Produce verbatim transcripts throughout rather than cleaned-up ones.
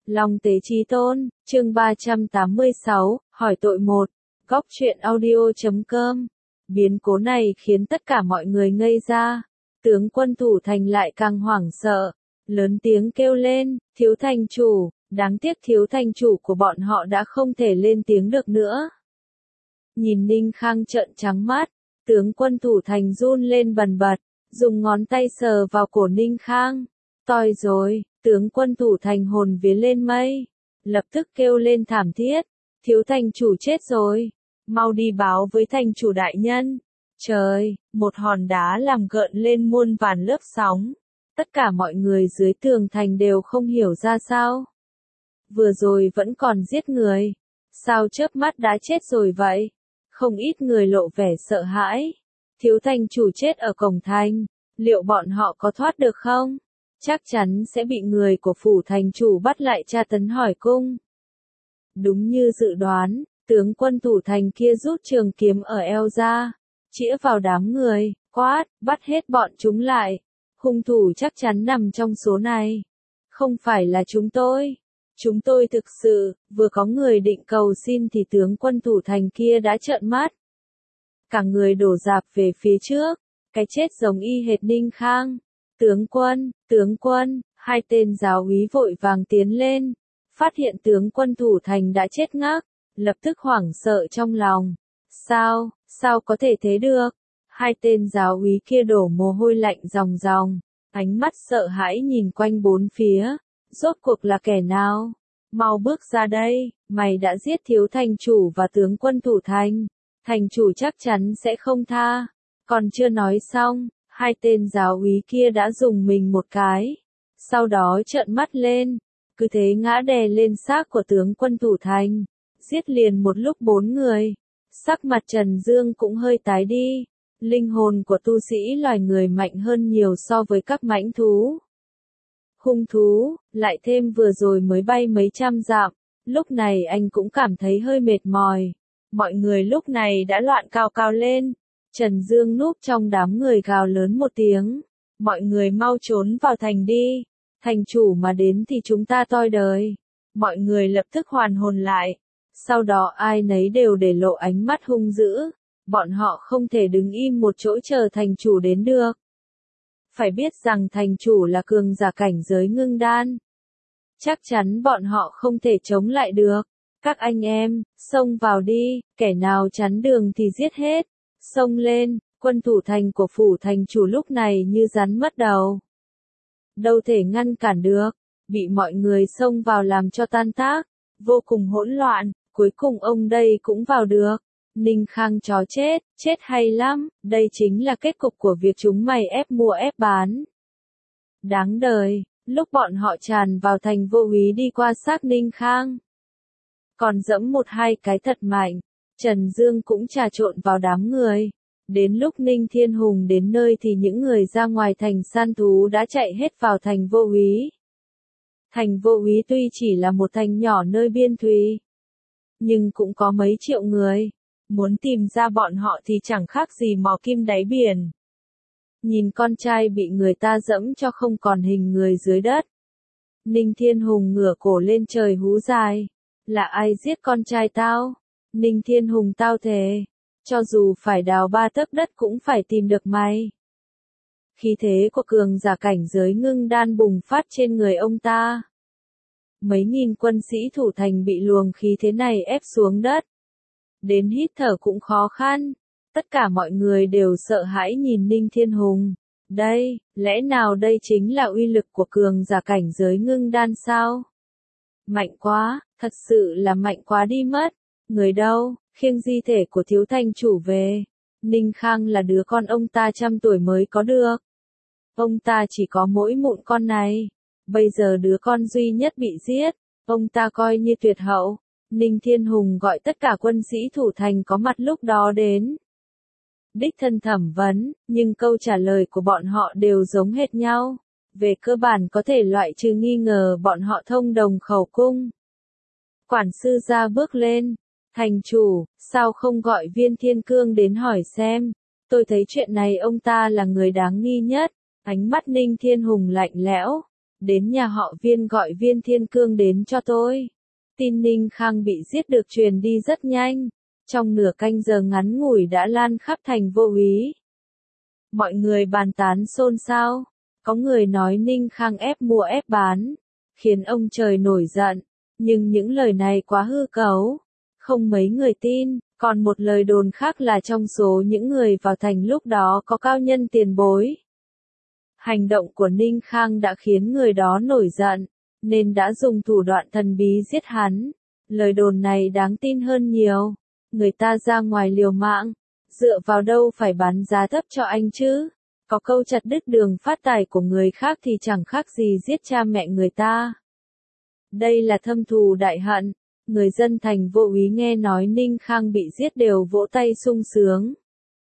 Long tế chí tôn, chương ba trăm tám mươi sáu, hỏi tội một, góc truyện audio chấm com. Biến cố này khiến tất cả mọi người ngây ra. Tướng quân thủ thành lại càng hoảng sợ, lớn tiếng kêu lên, thiếu thành chủ, đáng tiếc thiếu thành chủ của bọn họ đã không thể lên tiếng được nữa. Nhìn Ninh Khang trợn trắng mắt, tướng quân thủ thành run lên bần bật, dùng ngón tay sờ vào cổ Ninh Khang. Toi rồi, tướng quân thủ thành hồn vía lên mây, lập tức kêu lên thảm thiết, thiếu thành chủ chết rồi, mau đi báo với thành chủ đại nhân. Trời, một hòn đá làm gợn lên muôn vàn lớp sóng, tất cả mọi người dưới tường thành đều không hiểu ra sao. Vừa rồi vẫn còn giết người, sao chớp mắt đã chết rồi vậy? Không ít người lộ vẻ sợ hãi. Thiếu thành chủ chết ở cổng thành, liệu bọn họ có thoát được không? Chắc chắn sẽ bị người của phủ thành chủ bắt lại tra tấn hỏi cung. Đúng như dự đoán, tướng quân thủ thành kia rút trường kiếm ở eo ra, chĩa vào đám người, quát, bắt hết bọn chúng lại. Hung thủ chắc chắn nằm trong số này. Không phải là chúng tôi. Chúng tôi thực sự, vừa có người định cầu xin thì tướng quân thủ thành kia đã trợn mắt. Cả người đổ dạp về phía trước, cái chết giống y hệt Ninh Khang. Tướng quân, tướng quân, hai tên giáo úy vội vàng tiến lên, phát hiện tướng quân thủ thành đã chết ngắc, lập tức hoảng sợ trong lòng. Sao, sao có thể thế được? Hai tên giáo úy kia đổ mồ hôi lạnh ròng ròng, ánh mắt sợ hãi nhìn quanh bốn phía. Rốt cuộc là kẻ nào? Mau bước ra đây, mày đã giết thiếu thành chủ và tướng quân thủ thành. Thành chủ chắc chắn sẽ không tha. Còn chưa nói xong, hai tên giáo úy kia đã dùng mình một cái. Sau đó trợn mắt lên, cứ thế ngã đè lên xác của tướng quân thủ thành. Giết liền một lúc bốn người. Sắc mặt Trần Dương cũng hơi tái đi. Linh hồn của tu sĩ loài người mạnh hơn nhiều so với các mãnh thú. Hung thú, lại thêm vừa rồi mới bay mấy trăm dặm, lúc này anh cũng cảm thấy hơi mệt mỏi. Mọi người lúc này đã loạn cao cao lên. Trần Dương núp trong đám người gào lớn một tiếng. Mọi người mau trốn vào thành đi. Thành chủ mà đến thì chúng ta toi đời. Mọi người lập tức hoàn hồn lại. Sau đó ai nấy đều để lộ ánh mắt hung dữ. Bọn họ không thể đứng im một chỗ chờ thành chủ đến được. Phải biết rằng thành chủ là cường giả cảnh giới ngưng đan. Chắc chắn bọn họ không thể chống lại được. Các anh em, xông vào đi, kẻ nào chắn đường thì giết hết. Xông lên, quân thủ thành của phủ thành chủ lúc này như rắn mất đầu. Đâu thể ngăn cản được, bị mọi người xông vào làm cho tan tác, vô cùng hỗn loạn, cuối cùng ông đây cũng vào được. Ninh Khang chó chết, chết hay lắm, đây chính là kết cục của việc chúng mày ép mua ép bán. Đáng đời, lúc bọn họ tràn vào thành vô úy đi qua xác Ninh Khang. Còn dẫm một hai cái thật mạnh, Trần Dương cũng trà trộn vào đám người. Đến lúc Ninh Thiên Hùng đến nơi thì những người ra ngoài thành săn thú đã chạy hết vào thành vô úy. Thành vô úy tuy chỉ là một thành nhỏ nơi biên thùy, nhưng cũng có mấy triệu người. Muốn tìm ra bọn họ thì chẳng khác gì mò kim đáy biển. Nhìn con trai bị người ta dẫm cho không còn hình người dưới đất. Ninh Thiên Hùng ngửa cổ lên trời hú dài. Là ai giết con trai tao? Ninh Thiên Hùng tao thề. Cho dù phải đào ba tấc đất cũng phải tìm được mày. Khí thế của cường giả cảnh giới ngưng đan bùng phát trên người ông ta. Mấy nghìn quân sĩ thủ thành bị luồng khí thế này ép xuống đất. Đến hít thở cũng khó khăn. Tất cả mọi người đều sợ hãi nhìn Ninh Thiên Hùng. Đây, lẽ nào đây chính là uy lực của cường giả cảnh giới ngưng đan sao? Mạnh quá, thật sự là mạnh quá đi mất. Người đâu, khiêng di thể của thiếu thành chủ về. Ninh Khang là đứa con ông ta trăm tuổi mới có được. Ông ta chỉ có mỗi mụn con này. Bây giờ đứa con duy nhất bị giết, ông ta coi như tuyệt hậu. Ninh Thiên Hùng gọi tất cả quân sĩ thủ thành có mặt lúc đó đến. Đích thân thẩm vấn, nhưng câu trả lời của bọn họ đều giống hệt nhau. Về cơ bản có thể loại trừ nghi ngờ bọn họ thông đồng khẩu cung. Quản sư ra bước lên. Thành chủ, sao không gọi Viên Thiên Cương đến hỏi xem. Tôi thấy chuyện này ông ta là người đáng nghi nhất. Ánh mắt Ninh Thiên Hùng lạnh lẽo. đến nhà họ Viên gọi Viên Thiên Cương đến cho tôi. Tin Ninh Khang bị giết được truyền đi rất nhanh, trong nửa canh giờ ngắn ngủi đã lan khắp thành Vô Úy. Mọi người bàn tán xôn xao, có người nói Ninh Khang ép mua ép bán, khiến ông trời nổi giận, nhưng những lời này quá hư cấu, không mấy người tin, còn một lời đồn khác là trong số những người vào thành lúc đó có cao nhân tiền bối. Hành động của Ninh Khang đã khiến người đó nổi giận, nên đã dùng thủ đoạn thần bí giết hắn. Lời đồn này đáng tin hơn nhiều. Người ta ra ngoài liều mạng, dựa vào đâu phải bán giá thấp cho anh chứ? Có câu chặt đứt đường phát tài của người khác thì chẳng khác gì giết cha mẹ người ta. Đây là thâm thù đại hận. Người dân thành Vô Úy nghe nói Ninh Khang bị giết đều vỗ tay sung sướng.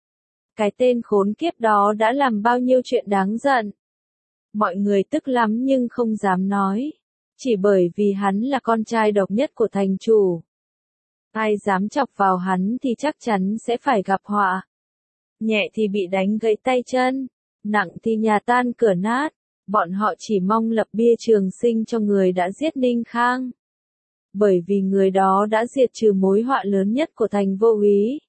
Cái tên khốn kiếp đó đã làm bao nhiêu chuyện đáng giận. Mọi người tức lắm nhưng không dám nói. Chỉ bởi vì hắn là con trai độc nhất của thành chủ. Ai dám chọc vào hắn thì chắc chắn sẽ phải gặp họa. Nhẹ thì bị đánh gãy tay chân, nặng thì nhà tan cửa nát. Bọn họ chỉ mong lập bia trường sinh cho người đã giết Ninh Khang. Bởi vì người đó đã diệt trừ mối họa lớn nhất của thành Vô Úy.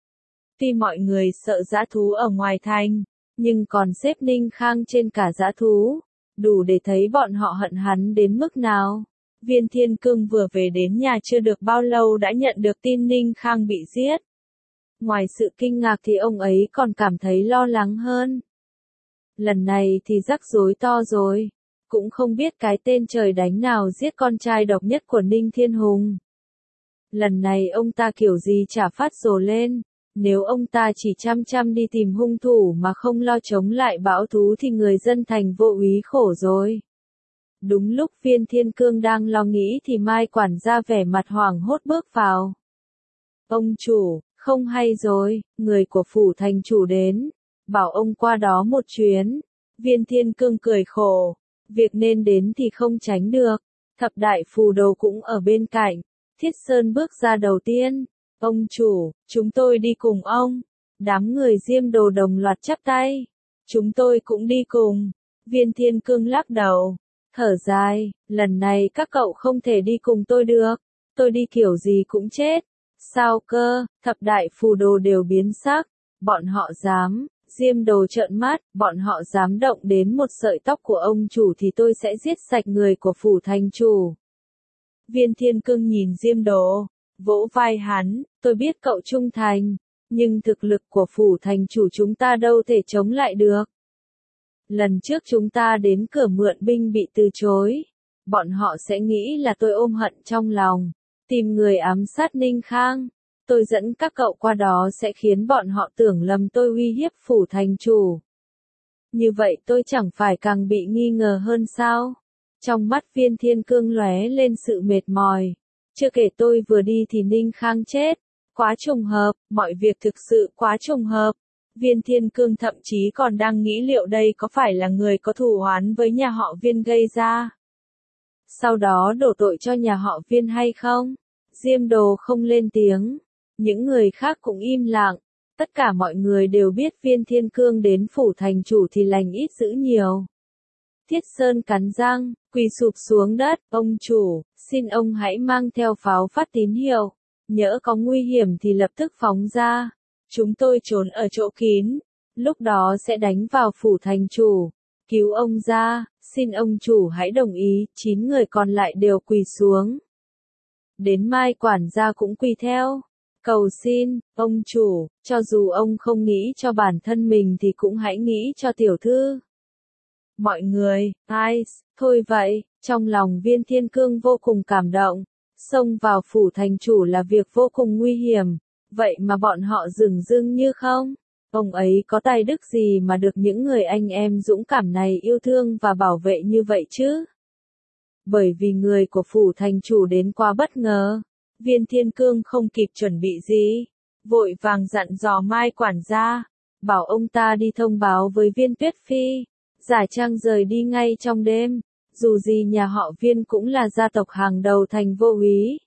Tuy mọi người sợ dã thú ở ngoài thành, nhưng còn xếp Ninh Khang trên cả dã thú, đủ để thấy bọn họ hận hắn đến mức nào. Viên Thiên Cương vừa về đến nhà chưa được bao lâu đã nhận được tin Ninh Khang bị giết. Ngoài sự kinh ngạc thì ông ấy còn cảm thấy lo lắng hơn. Lần này thì rắc rối to rồi. Cũng không biết cái tên trời đánh nào giết con trai độc nhất của Ninh Thiên Hùng. Lần này ông ta kiểu gì chả phát rồ lên. Nếu ông ta chỉ chăm chăm đi tìm hung thủ mà không lo chống lại bão thú thì người dân thành Vô Úy khổ rồi. Đúng lúc Viên Thiên Cương đang lo nghĩ thì Mai quản gia vẻ mặt hoảng hốt bước vào. Ông chủ, không hay rồi, người của phủ thành chủ đến, bảo ông qua đó một chuyến. Viên Thiên Cương cười khổ, việc nên đến thì không tránh được. Thập đại phù đồ cũng ở bên cạnh. Thiết Sơn bước ra đầu tiên. Ông chủ, chúng tôi đi cùng ông. Đám người Diêm Đồ đồng loạt chắp tay. Chúng tôi cũng đi cùng. Viên Thiên Cương lắc đầu, thở dài, lần này các cậu không thể đi cùng tôi được. Tôi đi kiểu gì cũng chết. Sao cơ? Thập đại phù đồ đều biến sắc. Bọn họ dám. Diêm Đồ trợn mắt, bọn họ dám động đến một sợi tóc của ông chủ thì tôi sẽ giết sạch người của phủ thành chủ. Viên Thiên Cương nhìn Diêm Đồ, vỗ vai hắn, tôi biết cậu trung thành, nhưng thực lực của phủ thành chủ chúng ta đâu thể chống lại được. Lần trước chúng ta đến cửa mượn binh bị từ chối, bọn họ sẽ nghĩ là tôi ôm hận trong lòng, tìm người ám sát Ninh Khang. Tôi dẫn các cậu qua đó sẽ khiến bọn họ tưởng lầm tôi uy hiếp phủ thành chủ. Như vậy tôi chẳng phải càng bị nghi ngờ hơn sao? Trong mắt Viên Thiên Cương lóe lên sự mệt mỏi. Chưa kể tôi vừa đi thì Ninh Khang chết. Quá trùng hợp, mọi việc thực sự quá trùng hợp. Viên Thiên Cương thậm chí còn đang nghĩ liệu đây có phải là người có thù oán với nhà họ Viên gây ra. Sau đó đổ tội cho nhà họ Viên hay không? Diêm Đồ không lên tiếng. Những người khác cũng im lặng. Tất cả mọi người đều biết Viên Thiên Cương đến phủ thành chủ thì lành ít dữ nhiều. Thiết Sơn cắn răng, quỳ sụp xuống đất. Ông chủ, xin ông hãy mang theo pháo phát tín hiệu. Nhỡ có nguy hiểm thì lập tức phóng ra. Chúng tôi trốn ở chỗ kín. Lúc đó sẽ đánh vào phủ thành chủ. Cứu ông ra, xin ông chủ hãy đồng ý. Chín người còn lại đều quỳ xuống. Đến Mai quản gia cũng quỳ theo. Cầu xin, ông chủ, cho dù ông không nghĩ cho bản thân mình thì cũng hãy nghĩ cho tiểu thư. Mọi người, ai, thôi vậy, trong lòng Viên Thiên Cương vô cùng cảm động. Xông vào phủ thành chủ là việc vô cùng nguy hiểm, vậy mà bọn họ dửng dưng như không. Ông ấy có tài đức gì mà được những người anh em dũng cảm này yêu thương và bảo vệ như vậy chứ? Bởi vì người của phủ thành chủ đến quá bất ngờ. Viên Thiên Cương không kịp chuẩn bị gì, vội vàng dặn dò Mai quản gia, bảo ông ta đi thông báo với Viên Tuyết Phi, giả trang rời đi ngay trong đêm, dù gì nhà họ Viên cũng là gia tộc hàng đầu thành Vô Úy.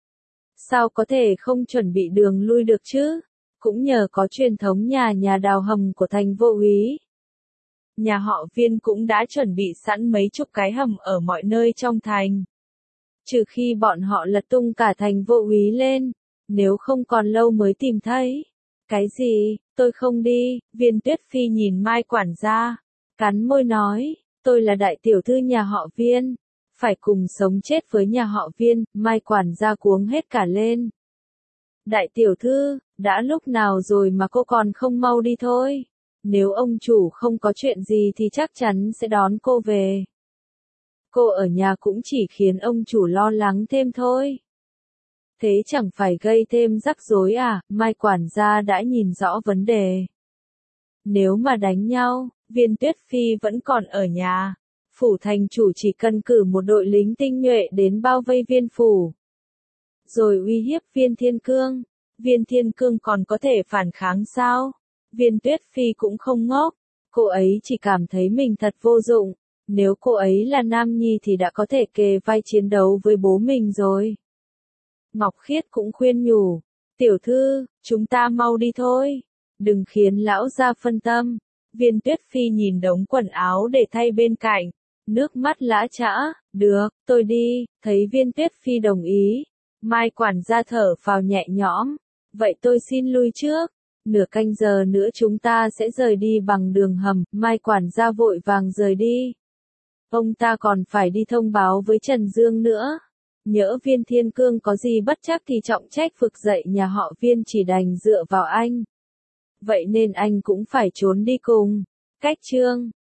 Sao có thể không chuẩn bị đường lui được chứ? Cũng nhờ có truyền thống nhà nhà đào hầm của thành Vô Úy. nhà họ Viên cũng đã chuẩn bị sẵn mấy chục cái hầm ở mọi nơi trong thành. Trừ khi bọn họ lật tung cả thành Vô Úy lên, nếu không còn lâu mới tìm thấy. Cái gì, tôi không đi, Viên Tuyết Phi nhìn Mai quản gia, cắn môi nói, tôi là đại tiểu thư nhà họ Viên, phải cùng sống chết với nhà họ Viên, Mai quản gia cuống hết cả lên. Đại tiểu thư, đã lúc nào rồi mà cô còn không mau đi thôi, nếu ông chủ không có chuyện gì thì chắc chắn sẽ đón cô về. Cô ở nhà cũng chỉ khiến ông chủ lo lắng thêm thôi. Thế chẳng phải gây thêm rắc rối à, Mai quản gia đã nhìn rõ vấn đề. Nếu mà đánh nhau, Viên Tuyết Phi vẫn còn ở nhà. Phủ thành chủ chỉ cần cử một đội lính tinh nhuệ đến bao vây viên phủ. Rồi uy hiếp Viên Thiên Cương. Viên Thiên Cương còn có thể phản kháng sao? Viên Tuyết Phi cũng không ngốc. Cô ấy chỉ cảm thấy mình thật vô dụng. Nếu cô ấy là nam nhi thì đã có thể kề vai chiến đấu với bố mình rồi. Ngọc Khiết cũng khuyên nhủ. Tiểu thư, chúng ta mau đi thôi. Đừng khiến lão gia phân tâm. Viên Tuyết Phi nhìn đống quần áo để thay bên cạnh. Nước mắt lã chã. Được, tôi đi. Thấy Viên Tuyết Phi đồng ý. Mai quản gia thở phào nhẹ nhõm. Vậy tôi xin lui trước. Nửa canh giờ nữa chúng ta sẽ rời đi bằng đường hầm. Mai quản gia vội vàng rời đi. Ông ta còn phải đi thông báo với Trần Dương nữa. Nhỡ Viên Thiên Cương có gì bất trắc thì trọng trách vực dậy nhà họ Viên chỉ đành dựa vào anh. Vậy nên anh cũng phải trốn đi cùng. Cách chương